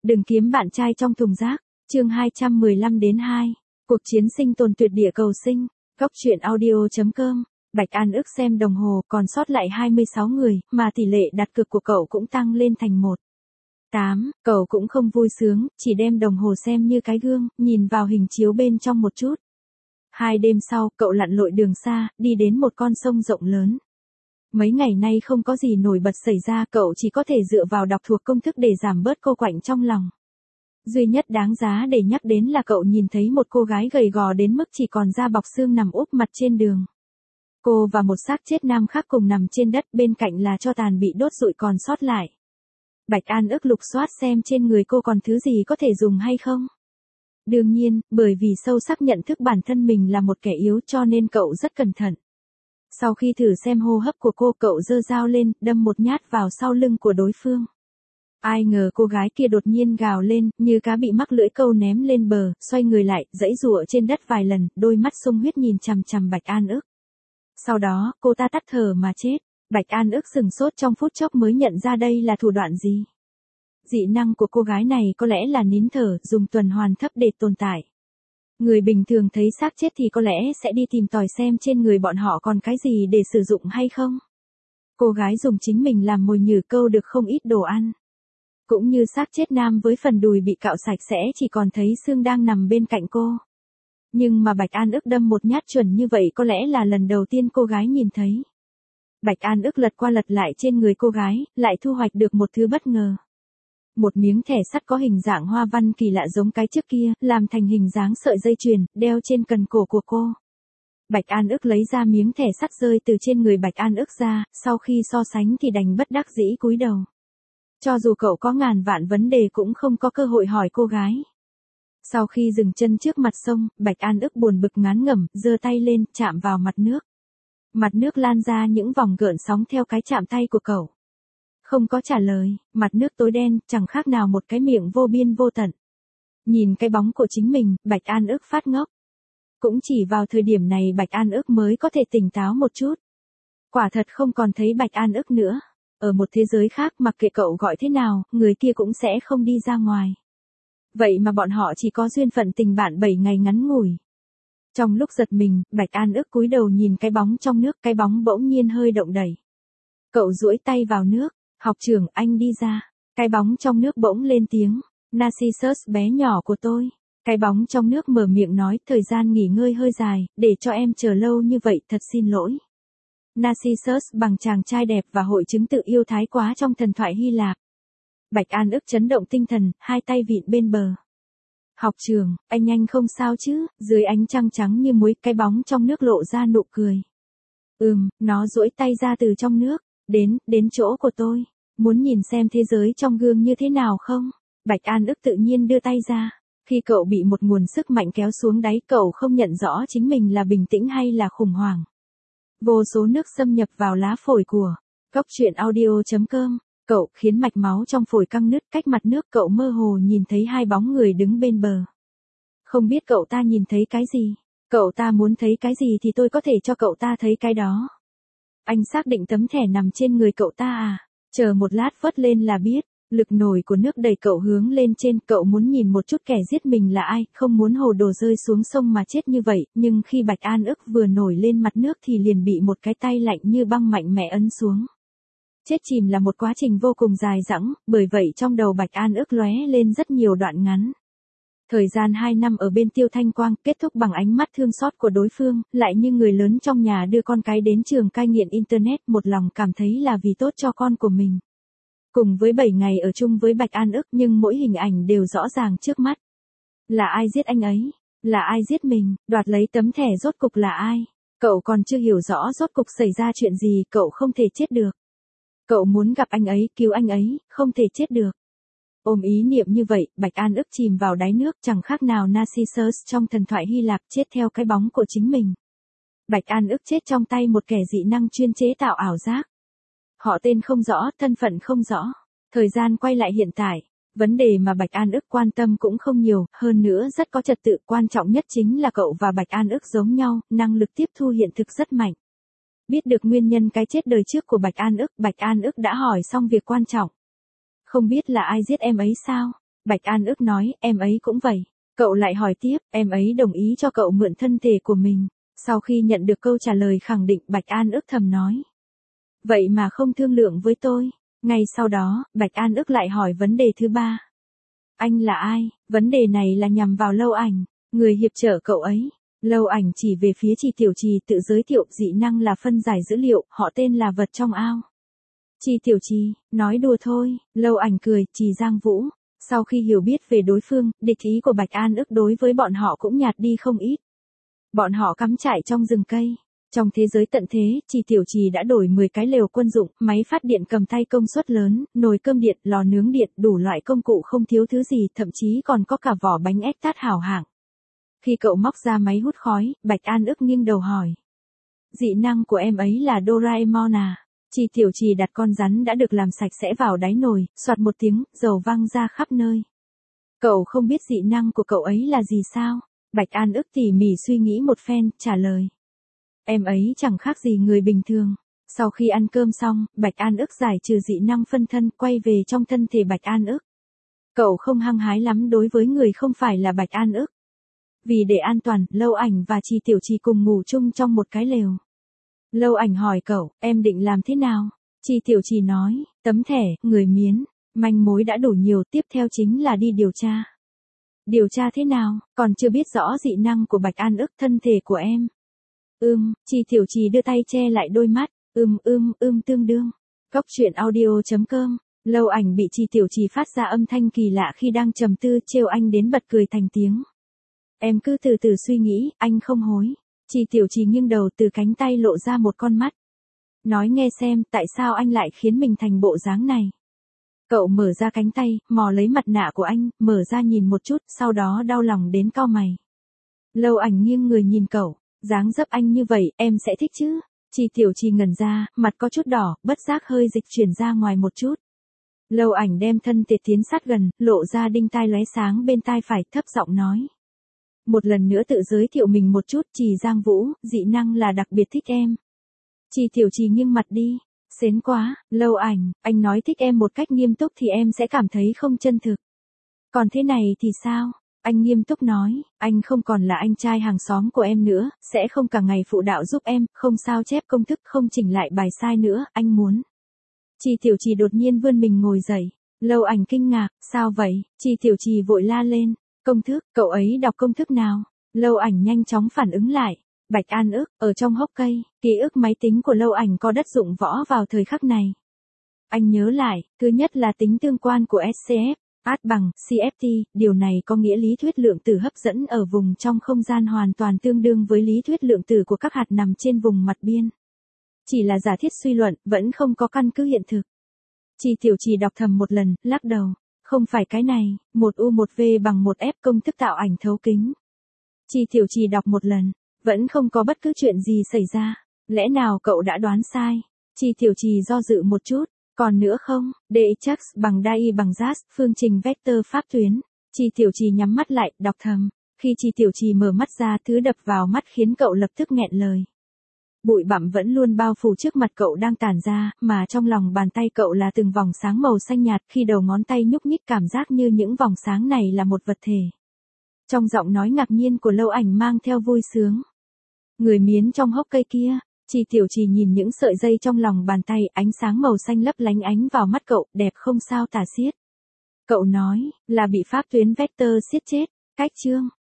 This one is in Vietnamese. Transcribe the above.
Đừng kiếm bạn trai trong thùng rác. Chương 215-2. Cuộc chiến sinh tồn tuyệt địa cầu sinh. Góc truyện audio.com. Bạch An ước xem đồng hồ, còn sót lại 26 người, mà tỷ lệ đặt cược của cậu cũng tăng lên thành 1:8. Cậu cũng không vui sướng, chỉ đem đồng hồ xem như cái gương, nhìn vào hình chiếu bên trong một chút. 2 đêm sau, cậu lặn lội đường xa, đi đến một con sông rộng lớn. Mấy ngày nay không có gì nổi bật xảy ra, cậu chỉ có thể dựa vào đọc thuộc công thức để giảm bớt cô quạnh trong lòng. Duy nhất đáng giá để nhắc đến là cậu nhìn thấy một cô gái gầy gò đến mức chỉ còn da bọc xương nằm úp mặt trên đường. Cô và một xác chết nam khác cùng nằm trên đất, bên cạnh là tro tàn bị đốt rụi còn sót lại. Bạch An ước lục soát xem trên người cô còn thứ gì có thể dùng hay không. Đương nhiên, bởi vì sâu sắc nhận thức bản thân mình là một kẻ yếu cho nên cậu rất cẩn thận. Sau khi thử xem hô hấp của cô, cậu giơ dao lên, đâm một nhát vào sau lưng của đối phương. Ai ngờ cô gái kia đột nhiên gào lên, như cá bị mắc lưỡi câu ném lên bờ, xoay người lại, giãy giụa trên đất vài lần, đôi mắt sung huyết nhìn chằm chằm Bạch An ước. Sau đó, cô ta tắt thở mà chết. Bạch An ước sừng sốt trong phút chốc mới nhận ra đây là thủ đoạn gì. Dị năng của cô gái này có lẽ là nín thở, dùng tuần hoàn thấp để tồn tại. Người bình thường thấy xác chết thì có lẽ sẽ đi tìm tòi xem trên người bọn họ còn cái gì để sử dụng hay không. Cô gái dùng chính mình làm mồi nhử câu được không ít đồ ăn. Cũng như xác chết nam với phần đùi bị cạo sạch sẽ chỉ còn thấy xương đang nằm bên cạnh cô. Nhưng mà Bạch An ước đâm một nhát chuẩn như vậy có lẽ là lần đầu tiên cô gái nhìn thấy. Bạch An ước lật qua lật lại trên người cô gái, lại thu hoạch được một thứ bất ngờ. Một miếng thẻ sắt có hình dạng hoa văn kỳ lạ giống cái trước kia, làm thành hình dáng sợi dây chuyền, đeo trên cần cổ của cô. Bạch An ước lấy ra miếng thẻ sắt rơi từ trên người Bạch An ước ra, sau khi so sánh thì đành bất đắc dĩ cúi đầu. Cho dù cậu có ngàn vạn vấn đề cũng không có cơ hội hỏi cô gái. Sau khi dừng chân trước mặt sông, Bạch An ước buồn bực ngán ngẩm, giơ tay lên, chạm vào mặt nước. Mặt nước lan ra những vòng gợn sóng theo cái chạm tay của cậu. Không có trả lời, mặt nước tối đen, chẳng khác nào một cái miệng vô biên vô tận. Nhìn cái bóng của chính mình, Bạch An ước phát ngốc. Cũng chỉ vào thời điểm này Bạch An ước mới có thể tỉnh táo một chút. Quả thật không còn thấy Bạch An ước nữa. Ở một thế giới khác mặc kệ cậu gọi thế nào, người kia cũng sẽ không đi ra ngoài. Vậy mà bọn họ chỉ có duyên phận tình bạn 7 ngày ngắn ngủi. Trong lúc giật mình, Bạch An ước cúi đầu nhìn cái bóng trong nước, cái bóng bỗng nhiên hơi động đẩy. Cậu duỗi tay vào nước, học trưởng anh đi ra. Cái bóng trong nước bỗng lên tiếng, Narcissus bé nhỏ của tôi. Cái bóng trong nước mở miệng nói, thời gian nghỉ ngơi hơi dài, để cho em chờ lâu như vậy, thật xin lỗi. Narcissus bằng chàng trai đẹp và hội chứng tự yêu thái quá trong thần thoại Hy Lạp. Bạch An ước chấn động tinh thần, hai tay vịn bên bờ. Học trưởng, anh không sao chứ? Dưới ánh trăng trắng như muối, cái bóng trong nước lộ ra nụ cười. Nó duỗi tay ra từ trong nước, đến chỗ của tôi. Muốn nhìn xem thế giới trong gương như thế nào không? Bạch An ước tự nhiên đưa tay ra. Khi cậu bị một nguồn sức mạnh kéo xuống đáy, cậu không nhận rõ chính mình là bình tĩnh hay là khủng hoảng. Vô số nước xâm nhập vào lá phổi của Góc truyện audio.com. Cậu khiến mạch máu trong phổi căng nứt, cách mặt nước cậu mơ hồ nhìn thấy hai bóng người đứng bên bờ. Không biết cậu ta nhìn thấy cái gì? Cậu ta muốn thấy cái gì thì tôi có thể cho cậu ta thấy cái đó. Anh xác định tấm thẻ nằm trên người cậu ta à? Chờ một lát vớt lên là biết. Lực nổi của nước đẩy cậu hướng lên trên, cậu muốn nhìn một chút kẻ giết mình là ai, không muốn hồ đồ rơi xuống sông mà chết như vậy, nhưng khi Bạch An ước vừa nổi lên mặt nước thì liền bị một cái tay lạnh như băng mạnh mẽ ấn xuống. Chết chìm là một quá trình vô cùng dài dẳng, bởi vậy trong đầu Bạch An ước lóe lên rất nhiều đoạn ngắn. Thời gian 2 năm ở bên Tiêu Thanh Quang kết thúc bằng ánh mắt thương xót của đối phương, lại như người lớn trong nhà đưa con cái đến trường cai nghiện Internet, một lòng cảm thấy là vì tốt cho con của mình. Cùng với 7 ngày ở chung với Bạch An ước, nhưng mỗi hình ảnh đều rõ ràng trước mắt. Là ai giết anh ấy? Là ai giết mình? Đoạt lấy tấm thẻ rốt cục là ai? Cậu còn chưa hiểu rõ rốt cục xảy ra chuyện gì, cậu không thể chết được. Cậu muốn gặp anh ấy, cứu anh ấy, không thể chết được. Ôm ý niệm như vậy, Bạch An ước chìm vào đáy nước, chẳng khác nào Narcissus trong thần thoại Hy Lạp chết theo cái bóng của chính mình. Bạch An ước chết trong tay một kẻ dị năng chuyên chế tạo ảo giác. Họ tên không rõ, thân phận không rõ. Thời gian quay lại hiện tại. Vấn đề mà Bạch An ước quan tâm cũng không nhiều, hơn nữa rất có trật tự. Quan trọng nhất chính là cậu và Bạch An ước giống nhau, năng lực tiếp thu hiện thực rất mạnh. Biết được nguyên nhân cái chết đời trước của Bạch An ước đã hỏi xong việc quan trọng. Không biết là ai giết em ấy sao? Bạch An ức nói, em ấy cũng vậy. Cậu lại hỏi tiếp, em ấy đồng ý cho cậu mượn thân thể của mình. Sau khi nhận được câu trả lời khẳng định, Bạch An ức thầm nói. Vậy mà không thương lượng với tôi. Ngay sau đó, Bạch An ức lại hỏi vấn đề thứ ba. Anh là ai? Vấn đề này là nhằm vào Lâu Ảnh, người hiệp trợ cậu ấy. Lâu Ảnh chỉ về phía Chi Tiểu Trì tự giới thiệu dị năng là phân giải dữ liệu, họ tên là vật trong ao. Chi Tiểu Trì, nói đùa thôi, Lâu Ảnh cười, Trì Giang Vũ. Sau khi hiểu biết về đối phương, địch ý của Bạch An ức đối với bọn họ cũng nhạt đi không ít. Bọn họ cắm trại trong rừng cây. Trong thế giới tận thế, Chi Tiểu Trì đã đổi 10 cái lều quân dụng, máy phát điện cầm tay công suất lớn, nồi cơm điện, lò nướng điện, đủ loại công cụ không thiếu thứ gì, thậm chí còn có cả vỏ bánh ép tát hảo hạng. Khi cậu móc ra máy hút khói, Bạch An ức nghiêng đầu hỏi. Dị năng của em ấy là Doraemon à? Chi Tiểu Trì đặt con rắn đã được làm sạch sẽ vào đáy nồi, xoạt một tiếng, dầu văng ra khắp nơi. Cậu không biết dị năng của cậu ấy là gì sao? Bạch An ức tỉ mỉ suy nghĩ một phen, trả lời. Em ấy chẳng khác gì người bình thường. Sau khi ăn cơm xong, Bạch An ức giải trừ dị năng phân thân, quay về trong thân thể Bạch An ức. Cậu không hăng hái lắm đối với người không phải là Bạch An ức. Vì để an toàn, Lâu Ảnh và Chi Tiểu Trì cùng ngủ chung trong một cái lều. Lâu Ảnh hỏi cậu, em định làm thế nào? Chi Tiểu Trì nói, tấm thẻ, người miến, manh mối đã đủ nhiều, tiếp theo chính là đi điều tra. Điều tra thế nào, còn chưa biết rõ dị năng của Bạch An ức, thân thể của em. Chi Tiểu Trì đưa tay che lại đôi mắt, tương đương. Cóc truyện audio.com. Lâu Ảnh bị Chi Tiểu Trì phát ra âm thanh kỳ lạ khi đang trầm tư, trêu anh đến bật cười thành tiếng. Em cứ từ từ suy nghĩ, anh không hối. Chi Tiểu Trì nghiêng đầu, từ cánh tay lộ ra một con mắt. Nói nghe xem, tại sao anh lại khiến mình thành bộ dáng này? Cậu mở ra cánh tay, mò lấy mặt nạ của anh, mở ra nhìn một chút, sau đó đau lòng đến cau mày. Lâu Ảnh nghiêng người nhìn cậu, dáng dấp anh như vậy, em sẽ thích chứ? Chi Tiểu Trì ngẩn ra, mặt có chút đỏ, bất giác hơi dịch chuyển ra ngoài một chút. Lâu Ảnh đem thân thể tiến sát gần, lộ ra đinh tai lóe sáng bên tai phải, thấp giọng nói. Một lần nữa tự giới thiệu mình một chút, Trì Giang Vũ, dị năng là đặc biệt thích em. Chi Tiểu Trì nghiêng mặt đi. Xến quá, Lâu Ảnh, anh nói thích em một cách nghiêm túc thì em sẽ cảm thấy không chân thực. Còn thế này thì sao? Anh nghiêm túc nói, anh không còn là anh trai hàng xóm của em nữa, sẽ không cả ngày phụ đạo giúp em, không sao chép công thức, không chỉnh lại bài sai nữa, anh muốn. Chi Tiểu Trì đột nhiên vươn mình ngồi dậy. Lâu Ảnh kinh ngạc, sao vậy? Chi Tiểu Trì vội la lên. Công thức, cậu ấy đọc công thức nào? Lâu Ảnh nhanh chóng phản ứng lại. Bạch An ức, ở trong hốc cây, ký ức máy tính của Lâu Ảnh có đất dụng võ vào thời khắc này. Anh nhớ lại, thứ nhất là tính tương quan của SCF, át bằng, CFT, điều này có nghĩa lý thuyết lượng tử hấp dẫn ở vùng trong không gian hoàn toàn tương đương với lý thuyết lượng tử của các hạt nằm trên vùng mặt biên. Chỉ là giả thiết suy luận, vẫn không có căn cứ hiện thực. Chi Tiểu Trì đọc thầm một lần, lắc đầu. Không phải cái này, 1U1V bằng 1F công thức tạo ảnh thấu kính. Chi Tiểu Trì đọc một lần, vẫn không có bất cứ chuyện gì xảy ra. Lẽ nào cậu đã đoán sai? Chi Tiểu Trì do dự một chút. Còn nữa không? DX bằng DAI bằng JAS, phương trình vector pháp tuyến. Chi Tiểu Trì nhắm mắt lại, đọc thầm. Khi Chi Tiểu Trì mở mắt ra, thứ đập vào mắt khiến cậu lập tức nghẹn lời. Bụi bặm vẫn luôn bao phủ trước mặt cậu đang tản ra, mà trong lòng bàn tay cậu là từng vòng sáng màu xanh nhạt, khi đầu ngón tay nhúc nhích cảm giác như những vòng sáng này là một vật thể. Trong giọng nói ngạc nhiên của Lâu Ảnh mang theo vui sướng. Người miến trong hốc cây kia. Chi Tiểu Trì nhìn những sợi dây trong lòng bàn tay, ánh sáng màu xanh lấp lánh ánh vào mắt cậu, đẹp không sao tả xiết. Cậu nói, là bị pháp tuyến vector siết chết. Cách chương.